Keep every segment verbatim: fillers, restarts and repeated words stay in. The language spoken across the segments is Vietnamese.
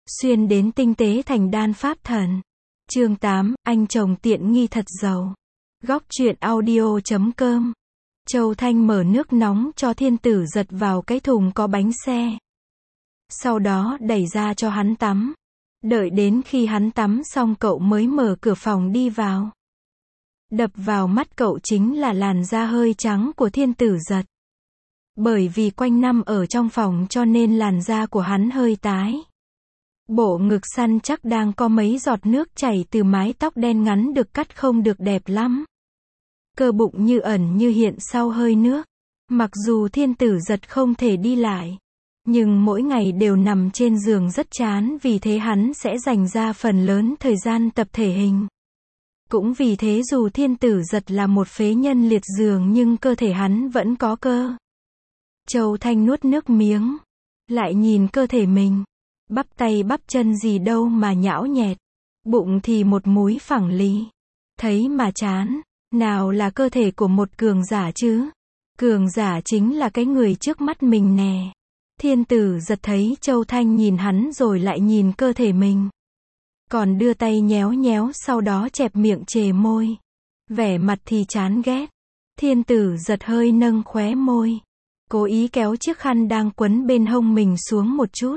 Xuyên đến tinh tế thành đan pháp thần. Chương tám, anh chồng tiện nghi thật giàu. Góc truyện audio chấm com. Châu Thanh mở nước nóng cho thiên tử giật vào cái thùng có bánh xe. Sau đó đẩy ra cho hắn tắm. Đợi đến khi hắn tắm xong cậu mới mở cửa phòng đi vào. Đập vào mắt cậu chính là làn da hơi trắng của thiên tử giật. Bởi vì quanh năm ở trong phòng cho nên làn da của hắn hơi tái. Bộ ngực săn chắc đang có mấy giọt nước chảy từ mái tóc đen ngắn được cắt không được đẹp lắm. Cơ bụng như ẩn như hiện sau hơi nước. Mặc dù thiên tử giật không thể đi lại, nhưng mỗi ngày đều nằm trên giường rất chán, vì thế hắn sẽ dành ra phần lớn thời gian tập thể hình. Cũng vì thế dù thiên tử giật là một phế nhân liệt giường nhưng cơ thể hắn vẫn có cơ. Châu Thanh nuốt nước miếng, lại nhìn cơ thể mình. Bắp tay bắp chân gì đâu mà nhão nhẹt. Bụng thì một múi phẳng lì. Thấy mà chán. Nào là cơ thể của một cường giả chứ. Cường giả chính là cái người trước mắt mình nè. Thiên tử giật thấy Châu Thanh nhìn hắn rồi lại nhìn cơ thể mình. Còn đưa tay nhéo nhéo sau đó chẹp miệng chề môi. Vẻ mặt thì chán ghét. Thiên tử giật hơi nâng khóe môi. Cố ý kéo chiếc khăn đang quấn bên hông mình xuống một chút.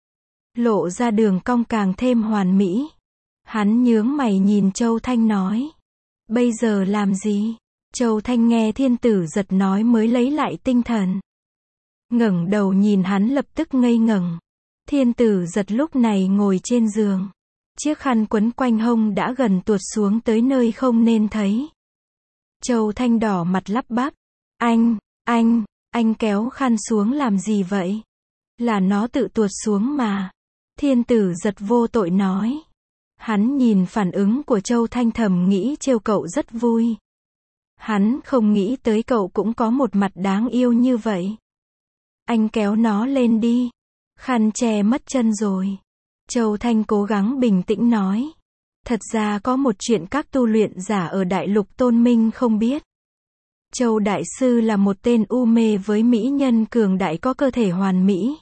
Lộ ra đường cong càng thêm hoàn mỹ. Hắn nhướng mày nhìn Châu Thanh nói. Bây giờ làm gì? Châu Thanh nghe thiên tử giật nói mới lấy lại tinh thần. Ngẩng đầu nhìn hắn lập tức ngây ngẩn. Thiên tử giật lúc này ngồi trên giường. Chiếc khăn quấn quanh hông đã gần tuột xuống tới nơi không nên thấy. Châu Thanh đỏ mặt lắp bắp. Anh, anh, anh kéo khăn xuống làm gì vậy? Là nó tự tuột xuống mà. Thiên tử giật vô tội nói. Hắn nhìn phản ứng của Châu Thanh thầm nghĩ trêu cậu rất vui. Hắn không nghĩ tới cậu cũng có một mặt đáng yêu như vậy. Anh kéo nó lên đi. Khăn che mất chân rồi. Châu Thanh cố gắng bình tĩnh nói. Thật ra có một chuyện các tu luyện giả ở Đại Lục Tôn Minh không biết. Châu Đại Sư là một tên u mê với mỹ nhân cường đại có cơ thể hoàn mỹ.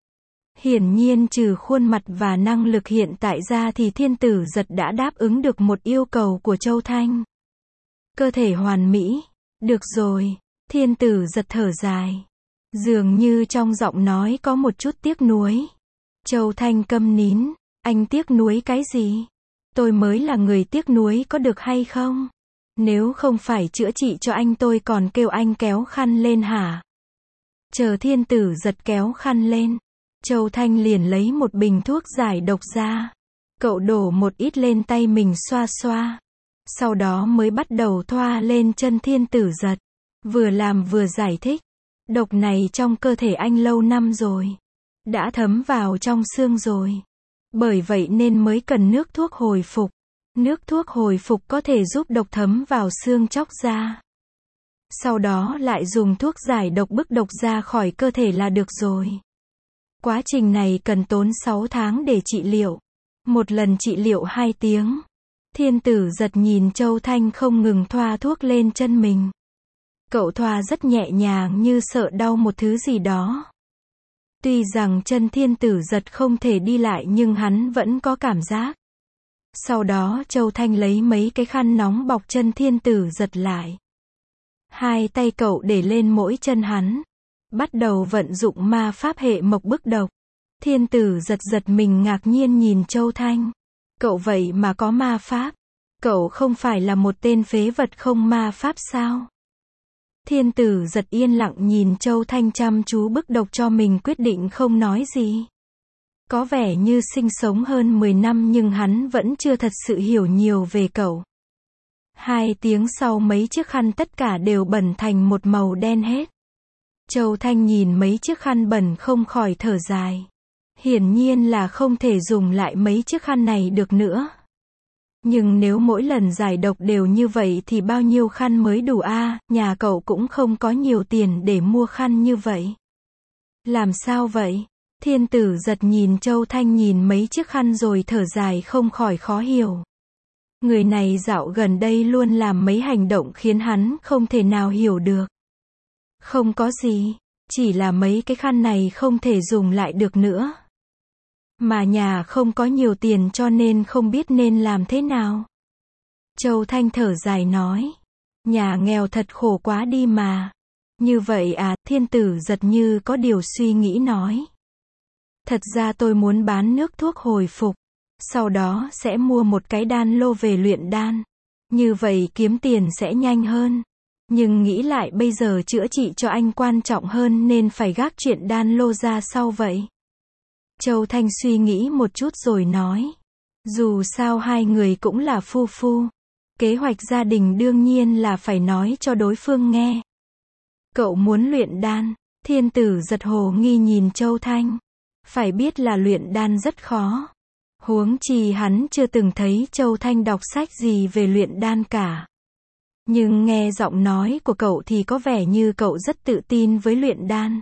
Hiển nhiên trừ khuôn mặt và năng lực hiện tại ra thì thiên tử giật đã đáp ứng được một yêu cầu của Châu Thanh. Cơ thể hoàn mỹ. Được rồi. Thiên tử giật thở dài. Dường như trong giọng nói có một chút tiếc nuối. Châu Thanh câm nín. Anh tiếc nuối cái gì? Tôi mới là người tiếc nuối có được hay không? Nếu không phải chữa trị cho anh tôi còn kêu anh kéo khăn lên hả? Chờ thiên tử giật kéo khăn lên. Châu Thanh liền lấy một bình thuốc giải độc ra. Cậu đổ một ít lên tay mình xoa xoa. Sau đó mới bắt đầu thoa lên chân thiên tử giật. Vừa làm vừa giải thích. Độc này trong cơ thể anh lâu năm rồi. Đã thấm vào trong xương rồi. Bởi vậy nên mới cần nước thuốc hồi phục. Nước thuốc hồi phục có thể giúp độc thấm vào xương chóc ra. Sau đó lại dùng thuốc giải độc bức độc ra khỏi cơ thể là được rồi. Quá trình này cần tốn sáu tháng để trị liệu. Một lần trị liệu hai tiếng. Thiên tử giật nhìn Châu Thanh không ngừng thoa thuốc lên chân mình. Cậu thoa rất nhẹ nhàng như sợ đau một thứ gì đó. Tuy rằng chân thiên tử giật không thể đi lại nhưng hắn vẫn có cảm giác. Sau đó Châu Thanh lấy mấy cái khăn nóng bọc chân thiên tử giật lại. Hai tay cậu để lên mỗi chân hắn. Bắt đầu vận dụng ma pháp hệ mộc bức độc. Thiên tử giật giật mình ngạc nhiên nhìn Châu Thanh. Cậu vậy mà có ma pháp. Cậu không phải là một tên phế vật không ma pháp sao? Thiên tử giật yên lặng nhìn Châu Thanh chăm chú bức độc cho mình quyết định không nói gì. Có vẻ như sinh sống hơn mười năm nhưng hắn vẫn chưa thật sự hiểu nhiều về cậu. Hai tiếng sau mấy chiếc khăn tất cả đều bẩn thành một màu đen hết. Châu Thanh nhìn mấy chiếc khăn bẩn không khỏi thở dài. Hiển nhiên là không thể dùng lại mấy chiếc khăn này được nữa. Nhưng nếu mỗi lần giải độc đều như vậy thì bao nhiêu khăn mới đủ a? À, nhà cậu cũng không có nhiều tiền để mua khăn như vậy. Làm sao vậy? Thiên tử giật nhìn Châu Thanh nhìn mấy chiếc khăn rồi thở dài không khỏi khó hiểu. Người này dạo gần đây luôn làm mấy hành động khiến hắn không thể nào hiểu được. Không có gì, chỉ là mấy cái khăn này không thể dùng lại được nữa. Mà nhà không có nhiều tiền cho nên không biết nên làm thế nào. Châu Thanh thở dài nói. Nhà nghèo thật khổ quá đi mà. Như vậy à, thiên tử giật như có điều suy nghĩ nói. Thật ra tôi muốn bán nước thuốc hồi phục. Sau đó sẽ mua một cái đan lô về luyện đan. Như vậy kiếm tiền sẽ nhanh hơn. Nhưng nghĩ lại bây giờ chữa trị cho anh quan trọng hơn nên phải gác chuyện đan lô ra sau vậy. Châu Thanh suy nghĩ một chút rồi nói. Dù sao hai người cũng là phu phu. Kế hoạch gia đình đương nhiên là phải nói cho đối phương nghe. Cậu muốn luyện đan. Thiên tử giật hồ nghi nhìn Châu Thanh. Phải biết là luyện đan rất khó. Huống chi hắn chưa từng thấy Châu Thanh đọc sách gì về luyện đan cả. Nhưng nghe giọng nói của cậu thì có vẻ như cậu rất tự tin với luyện đan.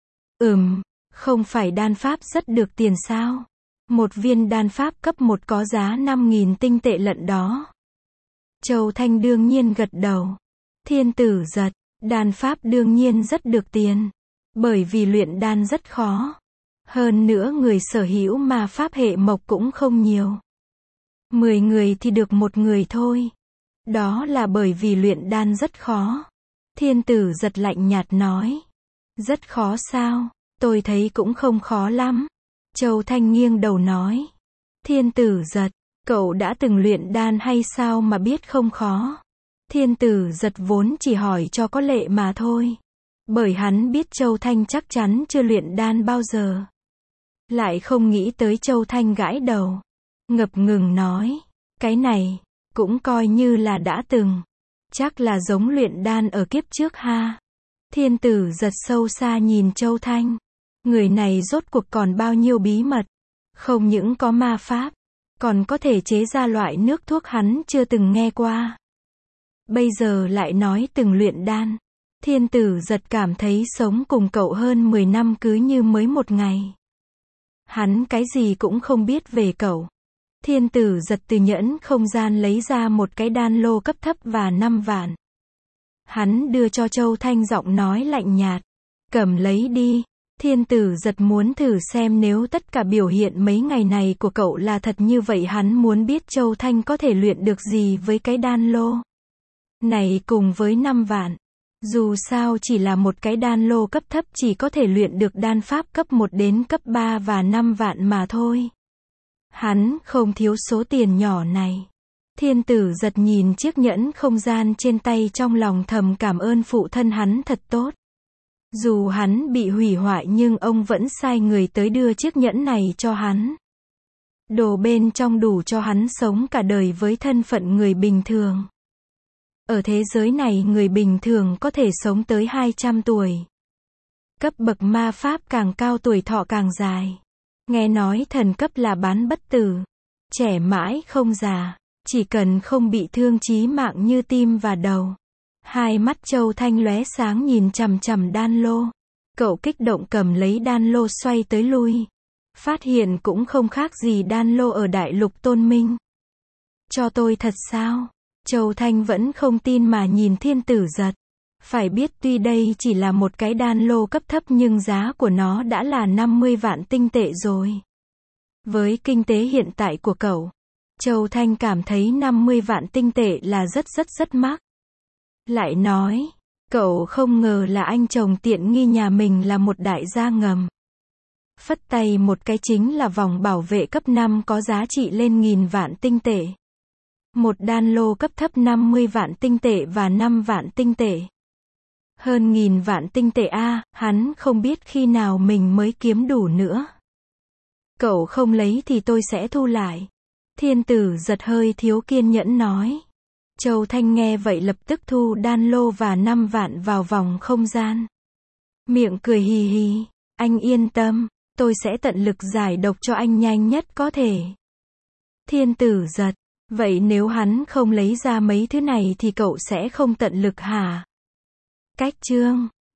Ừm, không phải đan pháp rất được tiền sao? Một viên đan pháp cấp một có giá năm nghìn tinh tệ lận đó. Châu Thanh đương nhiên gật đầu. Thiên tử giật, đan pháp đương nhiên rất được tiền. Bởi vì luyện đan rất khó. Hơn nữa người sở hữu ma pháp hệ mộc cũng không nhiều. Mười người thì được một người thôi. Đó là bởi vì luyện đan rất khó. Thiên tử giật lạnh nhạt nói. Rất khó sao? Tôi thấy cũng không khó lắm. Châu Thanh nghiêng đầu nói. Thiên tử giật, cậu đã từng luyện đan hay sao mà biết không khó? Thiên tử giật vốn chỉ hỏi cho có lệ mà thôi. Bởi hắn biết Châu Thanh chắc chắn chưa luyện đan bao giờ. Lại không nghĩ tới Châu Thanh gãi đầu. Ngập ngừng nói. Cái này, cũng coi như là đã từng. Chắc là giống luyện đan ở kiếp trước ha. Thiên tử giật sâu xa nhìn Châu Thanh. Người này rốt cuộc còn bao nhiêu bí mật. Không những có ma pháp, còn có thể chế ra loại nước thuốc hắn chưa từng nghe qua. Bây giờ lại nói từng luyện đan. Thiên tử giật cảm thấy sống cùng cậu hơn mười năm cứ như mới một ngày. Hắn cái gì cũng không biết về cậu. Thiên tử giật từ nhẫn không gian lấy ra một cái đan lô cấp thấp và năm vạn. Hắn đưa cho Châu Thanh giọng nói lạnh nhạt. Cầm lấy đi. Thiên tử giật muốn thử xem nếu tất cả biểu hiện mấy ngày này của cậu là thật như vậy, hắn muốn biết Châu Thanh có thể luyện được gì với cái đan lô này cùng với năm vạn. Dù sao chỉ là một cái đan lô cấp thấp chỉ có thể luyện được đan pháp cấp một đến cấp ba và năm vạn mà thôi. Hắn không thiếu số tiền nhỏ này. Thiên tử giật nhìn chiếc nhẫn không gian trên tay trong lòng thầm cảm ơn phụ thân hắn thật tốt. Dù hắn bị hủy hoại nhưng ông vẫn sai người tới đưa chiếc nhẫn này cho hắn. Đồ bên trong đủ cho hắn sống cả đời với thân phận người bình thường. Ở thế giới này người bình thường có thể sống tới hai trăm tuổi. Cấp bậc ma pháp càng cao tuổi thọ càng dài. Nghe nói thần cấp là bán bất tử. Trẻ mãi không già. Chỉ cần không bị thương chí mạng như tim và đầu. Hai mắt Châu Thanh lóe sáng nhìn chằm chằm đan lô. Cậu kích động cầm lấy đan lô xoay tới lui. Phát hiện cũng không khác gì đan lô ở đại lục Tôn Minh. Cho tôi thật sao? Châu Thanh vẫn không tin mà nhìn thiên tử giật. Phải biết tuy đây chỉ là một cái đan lô cấp thấp nhưng giá của nó đã là năm mươi vạn tinh tệ rồi. Với kinh tế hiện tại của cậu, Châu Thanh cảm thấy năm mươi vạn tinh tệ là rất rất rất mắc. Lại nói, cậu không ngờ là anh chồng tiện nghi nhà mình là một đại gia ngầm. Phất tay một cái chính là vòng bảo vệ cấp năm có giá trị lên nghìn vạn tinh tệ. Một đan lô cấp thấp năm mươi vạn tinh tệ và năm vạn tinh tệ. Hơn nghìn vạn tinh tệ a, à, hắn không biết khi nào mình mới kiếm đủ nữa. Cậu không lấy thì tôi sẽ thu lại. Thiên tử giật hơi thiếu kiên nhẫn nói. Châu Thanh nghe vậy lập tức thu đan lô và năm vạn vào vòng không gian. Miệng cười hì hì. Anh yên tâm, tôi sẽ tận lực giải độc cho anh nhanh nhất có thể. Thiên tử giật. Vậy nếu hắn không lấy ra mấy thứ này thì cậu sẽ không tận lực hả? Cách chương